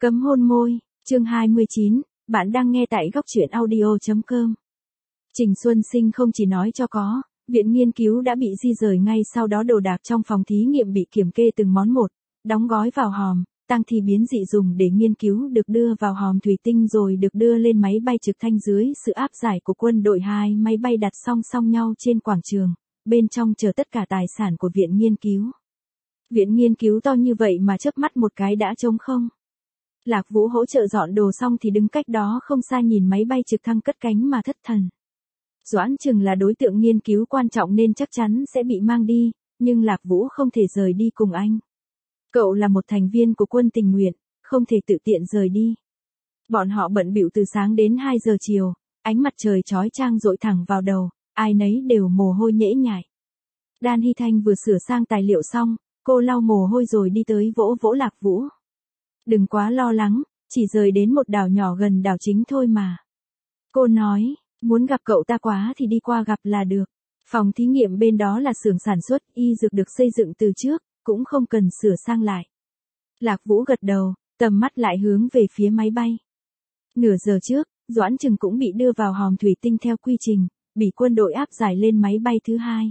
Cấm hôn môi, chương 29, bạn đang nghe tại góc truyện audio.com. Trình Xuân Sinh không chỉ nói cho có, viện nghiên cứu đã bị di rời ngay sau đó đồ đạc trong phòng thí nghiệm bị kiểm kê từng món một, đóng gói vào hòm, tang thi biến dị dùng để nghiên cứu được đưa vào hòm thủy tinh rồi được đưa lên máy bay trực thăng dưới sự áp giải của quân đội. 2 máy bay đặt song song nhau trên quảng trường, bên trong chờ tất cả tài sản của viện nghiên cứu. Viện nghiên cứu to như vậy mà chớp mắt một cái đã trống không. Lạc Vũ hỗ trợ dọn đồ xong thì đứng cách đó không xa nhìn máy bay trực thăng cất cánh mà thất thần. Doãn Trừng là đối tượng nghiên cứu quan trọng nên chắc chắn sẽ bị mang đi, nhưng Lạc Vũ không thể rời đi cùng anh. Cậu là một thành viên của quân tình nguyện, không thể tự tiện rời đi. Bọn họ bận bịu từ sáng đến 2 giờ chiều, ánh mặt trời chói chang dội thẳng vào đầu, ai nấy đều mồ hôi nhễ nhại. Đan Hy Thanh vừa sửa sang tài liệu xong, cô lau mồ hôi rồi đi tới vỗ vỗ Lạc Vũ. Đừng quá lo lắng, chỉ rời đến một đảo nhỏ gần đảo chính thôi mà. Cô nói, muốn gặp cậu ta quá thì đi qua gặp là được. Phòng thí nghiệm bên đó là xưởng sản xuất y dược được xây dựng từ trước, cũng không cần sửa sang lại. Lạc Vũ gật đầu, tầm mắt lại hướng về phía máy bay. Nửa giờ trước, Doãn Trừng cũng bị đưa vào hòm thủy tinh theo quy trình, bị quân đội áp giải lên máy bay thứ 2.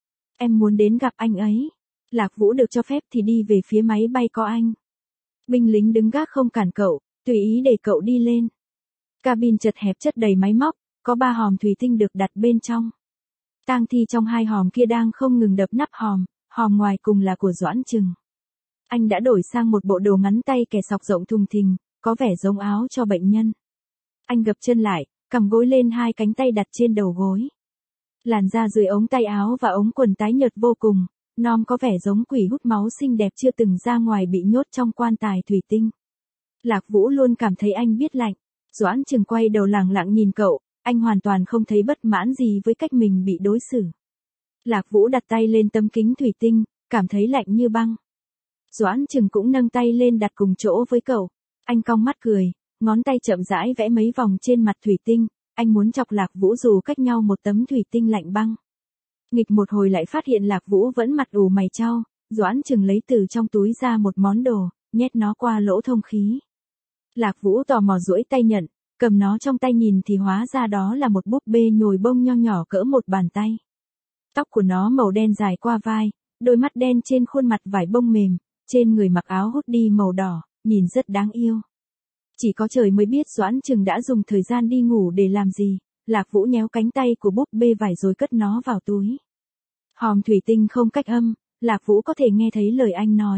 Em muốn đến gặp anh ấy. Lạc Vũ được cho phép thì đi về phía máy bay có anh. Binh lính đứng gác không cản cậu, tùy ý để cậu đi lên. Cabin chật hẹp chất đầy máy móc, có 3 hòm thủy tinh được đặt bên trong. Tang thi trong 2 hòm kia đang không ngừng đập nắp hòm ngoài cùng là của Doãn Trừng. Anh đã đổi sang một bộ đồ ngắn tay kẻ sọc rộng thùng thình, có vẻ giống áo cho bệnh nhân. Anh gập chân lại, cầm gối lên 2 cánh tay đặt trên đầu gối. Làn da dưới ống tay áo và ống quần tái nhợt vô cùng, Nom có vẻ giống quỷ hút máu xinh đẹp chưa từng ra ngoài bị nhốt trong quan tài thủy tinh. Lạc Vũ luôn cảm thấy anh biết lạnh. Doãn Trừng quay đầu lẳng lặng nhìn cậu, anh hoàn toàn không thấy bất mãn gì với cách mình bị đối xử. Lạc Vũ đặt tay lên tấm kính thủy tinh, cảm thấy lạnh như băng. Doãn Trừng cũng nâng tay lên đặt cùng chỗ với cậu. Anh cong mắt cười, ngón tay chậm rãi vẽ mấy vòng trên mặt thủy tinh. Anh muốn chọc Lạc Vũ dù cách nhau một tấm thủy tinh lạnh băng. Nghịch một hồi lại phát hiện Lạc Vũ vẫn mặt ủ mày chau, Doãn Trừng lấy từ trong túi ra một món đồ, nhét nó qua lỗ thông khí. Lạc Vũ tò mò duỗi tay nhận, cầm nó trong tay nhìn thì hóa ra đó là một búp bê nhồi bông nho nhỏ cỡ một bàn tay. Tóc của nó màu đen dài qua vai, đôi mắt đen trên khuôn mặt vải bông mềm, trên người mặc áo hoodie màu đỏ, nhìn rất đáng yêu. Chỉ có trời mới biết Doãn Trừng đã dùng thời gian đi ngủ để làm gì. Lạc Vũ nhéo cánh tay của búp bê vải rồi cất nó vào túi. Hòm thủy tinh không cách âm, Lạc Vũ có thể nghe thấy lời anh nói.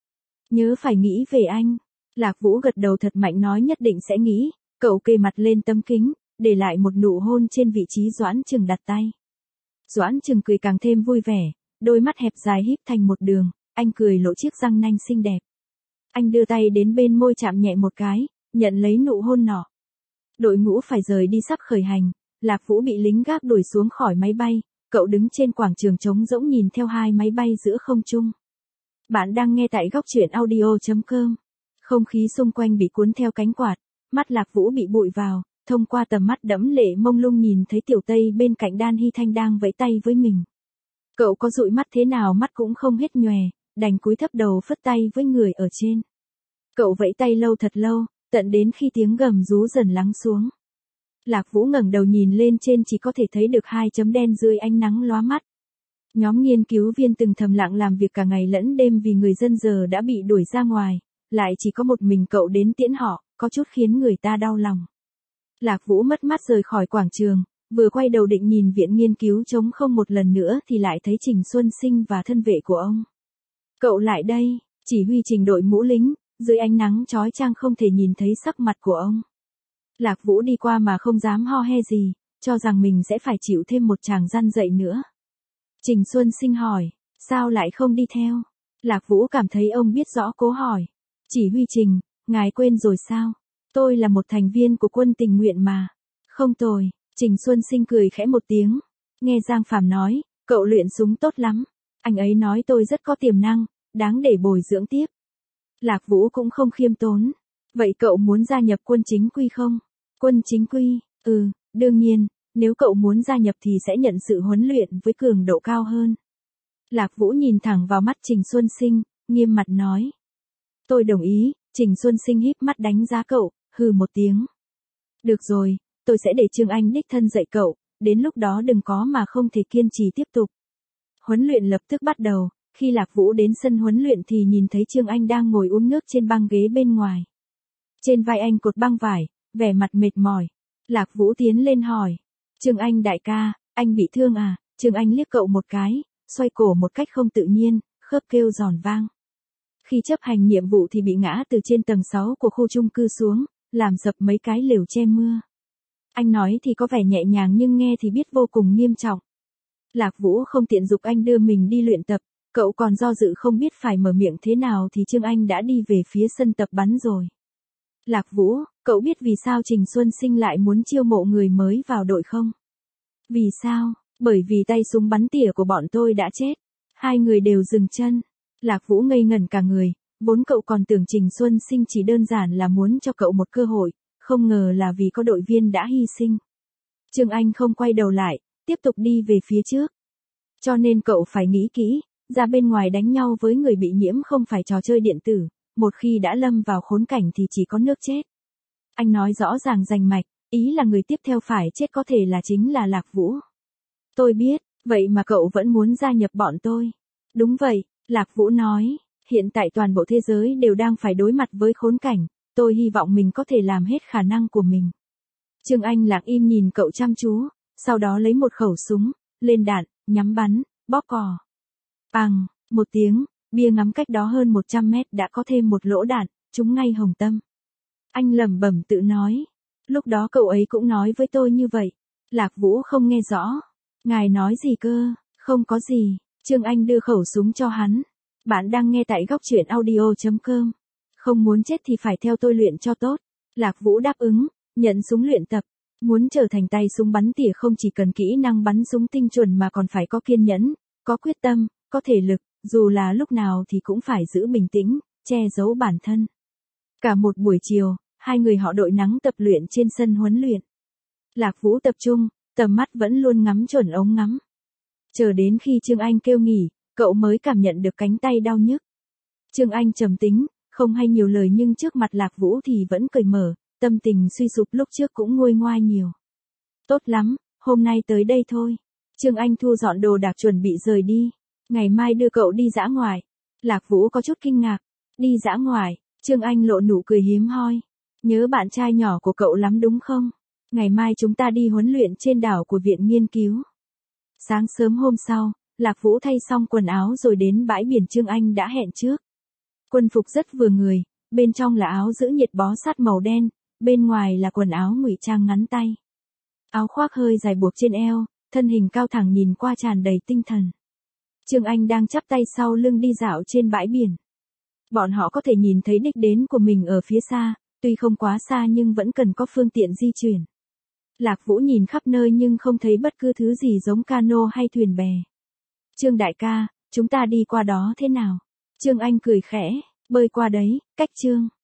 Nhớ phải nghĩ về anh. Lạc Vũ gật đầu thật mạnh nói nhất định sẽ nghĩ. Cậu kề mặt lên tấm kính, để lại một nụ hôn trên vị trí Doãn Trừng đặt tay. Doãn Trừng cười càng thêm vui vẻ, đôi mắt hẹp dài híp thành một đường, anh cười lộ chiếc răng nanh xinh đẹp. Anh đưa tay đến bên môi chạm nhẹ một cái, nhận lấy nụ hôn nọ. Đội ngũ phải rời đi sắp khởi hành, Lạc Vũ bị lính gác đuổi xuống khỏi máy bay, cậu đứng trên quảng trường trống rỗng nhìn theo 2 máy bay giữa không trung. Bạn đang nghe tại góc truyện audio.com. Không khí xung quanh bị cuốn theo cánh quạt, mắt Lạc Vũ bị bụi vào, thông qua tầm mắt đẫm lệ mông lung nhìn thấy Tiểu Tây bên cạnh Đan Hy Thanh đang vẫy tay với mình. Cậu có dụi mắt thế nào mắt cũng không hết nhòe, đành cúi thấp đầu phất tay với người ở trên. Cậu vẫy tay lâu thật lâu, tận đến khi tiếng gầm rú dần lắng xuống. Lạc Vũ ngẩng đầu nhìn lên trên chỉ có thể thấy được 2 chấm đen dưới ánh nắng lóa mắt. Nhóm nghiên cứu viên từng thầm lặng làm việc cả ngày lẫn đêm vì người dân giờ đã bị đuổi ra ngoài, lại chỉ có một mình cậu đến tiễn họ, có chút khiến người ta đau lòng. Lạc Vũ mất mát rời khỏi quảng trường, vừa quay đầu định nhìn viện nghiên cứu trống không một lần nữa thì lại thấy Trình Xuân Sinh và thân vệ của ông. Cậu lại đây, chỉ huy Trình đội mũ lính. Dưới ánh nắng chói chang không thể nhìn thấy sắc mặt của ông. Lạc Vũ đi qua mà không dám ho he gì, cho rằng mình sẽ phải chịu thêm một tràng răn dậy nữa. Trình Xuân Sinh hỏi, sao lại không đi theo? Lạc Vũ cảm thấy ông biết rõ cố hỏi. Chỉ huy Trình, ngài quên rồi sao? Tôi là một thành viên của quân tình nguyện mà. Không tồi, Trình Xuân Sinh cười khẽ một tiếng. Nghe Giang Phàm nói, cậu luyện súng tốt lắm. Anh ấy nói tôi rất có tiềm năng, đáng để bồi dưỡng tiếp. Lạc Vũ cũng không khiêm tốn. Vậy cậu muốn gia nhập quân chính quy không? Quân chính quy, đương nhiên, nếu cậu muốn gia nhập thì sẽ nhận sự huấn luyện với cường độ cao hơn. Lạc Vũ nhìn thẳng vào mắt Trình Xuân Sinh, nghiêm mặt nói. Tôi đồng ý, Trình Xuân Sinh híp mắt đánh giá cậu, hừ một tiếng. Được rồi, tôi sẽ để Trương Anh đích thân dạy cậu, đến lúc đó đừng có mà không thể kiên trì tiếp tục. Huấn luyện lập tức bắt đầu, khi Lạc Vũ đến sân huấn luyện thì nhìn thấy Trương Anh đang ngồi uống nước trên băng ghế bên ngoài. Trên vai anh cột băng vải, vẻ mặt mệt mỏi. Lạc Vũ tiến lên hỏi. Trương Anh đại ca, anh bị thương à? Trương Anh liếc cậu một cái, xoay cổ một cách không tự nhiên, khớp kêu giòn vang. Khi chấp hành nhiệm vụ thì bị ngã từ trên tầng 6 của khu chung cư xuống, làm sập mấy cái lều che mưa. Anh nói thì có vẻ nhẹ nhàng nhưng nghe thì biết vô cùng nghiêm trọng. Lạc Vũ không tiện giục anh đưa mình đi luyện tập, cậu còn do dự không biết phải mở miệng thế nào thì Trương Anh đã đi về phía sân tập bắn rồi. Lạc Vũ, cậu biết vì sao Trình Xuân Sinh lại muốn chiêu mộ người mới vào đội không? Vì sao? Bởi vì tay súng bắn tỉa của bọn tôi đã chết. Hai người đều dừng chân. Lạc Vũ ngây ngẩn cả người, vốn cậu còn tưởng Trình Xuân Sinh chỉ đơn giản là muốn cho cậu một cơ hội, không ngờ là vì có đội viên đã hy sinh. Trương Anh không quay đầu lại, tiếp tục đi về phía trước. Cho nên cậu phải nghĩ kỹ, ra bên ngoài đánh nhau với người bị nhiễm không phải trò chơi điện tử, một khi đã lâm vào khốn cảnh thì chỉ có nước chết. Anh nói rõ ràng rành mạch, ý là người tiếp theo phải chết có thể là chính là Lạc Vũ. Tôi biết, vậy mà cậu vẫn muốn gia nhập bọn tôi. Đúng vậy, Lạc Vũ nói, hiện tại toàn bộ thế giới đều đang phải đối mặt với khốn cảnh, tôi hy vọng mình có thể làm hết khả năng của mình. Trương Anh lặng im nhìn cậu chăm chú, sau đó lấy một khẩu súng, lên đạn, nhắm bắn, bóp cò. Pằng, một tiếng, bia ngắm cách đó hơn 100 mét đã có thêm một lỗ đạn, trúng ngay hồng tâm. Anh lẩm bẩm tự nói, lúc đó cậu ấy cũng nói với tôi như vậy. Lạc Vũ không nghe rõ. Ngài nói gì cơ? Không có gì. Trương Anh đưa khẩu súng cho hắn. Bạn đang nghe tại góc truyện audio.com. Không muốn chết thì phải theo tôi luyện cho tốt. Lạc Vũ đáp ứng, nhận súng luyện tập. Muốn trở thành tay súng bắn tỉa không chỉ cần kỹ năng bắn súng tinh chuẩn mà còn phải có kiên nhẫn, có quyết tâm, có thể lực, dù là lúc nào thì cũng phải giữ bình tĩnh, che giấu bản thân. Cả một buổi chiều, hai người họ đội nắng tập luyện trên sân huấn luyện. Lạc Vũ tập trung, tầm mắt vẫn luôn ngắm chuẩn ống ngắm. Chờ đến khi Trương Anh kêu nghỉ, cậu mới cảm nhận được cánh tay đau nhức. Trương Anh trầm tính, không hay nhiều lời nhưng trước mặt Lạc Vũ thì vẫn cười mở, tâm tình suy sụp lúc trước cũng nguôi ngoai nhiều. Tốt lắm, hôm nay tới đây thôi. Trương Anh thu dọn đồ đạc chuẩn bị rời đi. Ngày mai đưa cậu đi dã ngoại. Lạc Vũ có chút kinh ngạc. Đi dã ngoại, Trương Anh lộ nụ cười hiếm hoi. Nhớ bạn trai nhỏ của cậu lắm đúng không? Ngày mai chúng ta đi huấn luyện trên đảo của viện nghiên cứu. Sáng sớm hôm sau, Lạc Vũ thay xong quần áo rồi đến bãi biển Trương Anh đã hẹn trước. Quân phục rất vừa người, bên trong là áo giữ nhiệt bó sát màu đen, bên ngoài là quần áo ngụy trang ngắn tay. Áo khoác hơi dài buộc trên eo, thân hình cao thẳng nhìn qua tràn đầy tinh thần. Trương Anh đang chắp tay sau lưng đi dạo trên bãi biển. Bọn họ có thể nhìn thấy đích đến của mình ở phía xa, tuy không quá xa nhưng vẫn cần có phương tiện di chuyển. Lạc Vũ nhìn khắp nơi nhưng không thấy bất cứ thứ gì giống cano hay thuyền bè. Trương đại ca, chúng ta đi qua đó thế nào? Trương Anh cười khẽ, bơi qua đấy, cách Trương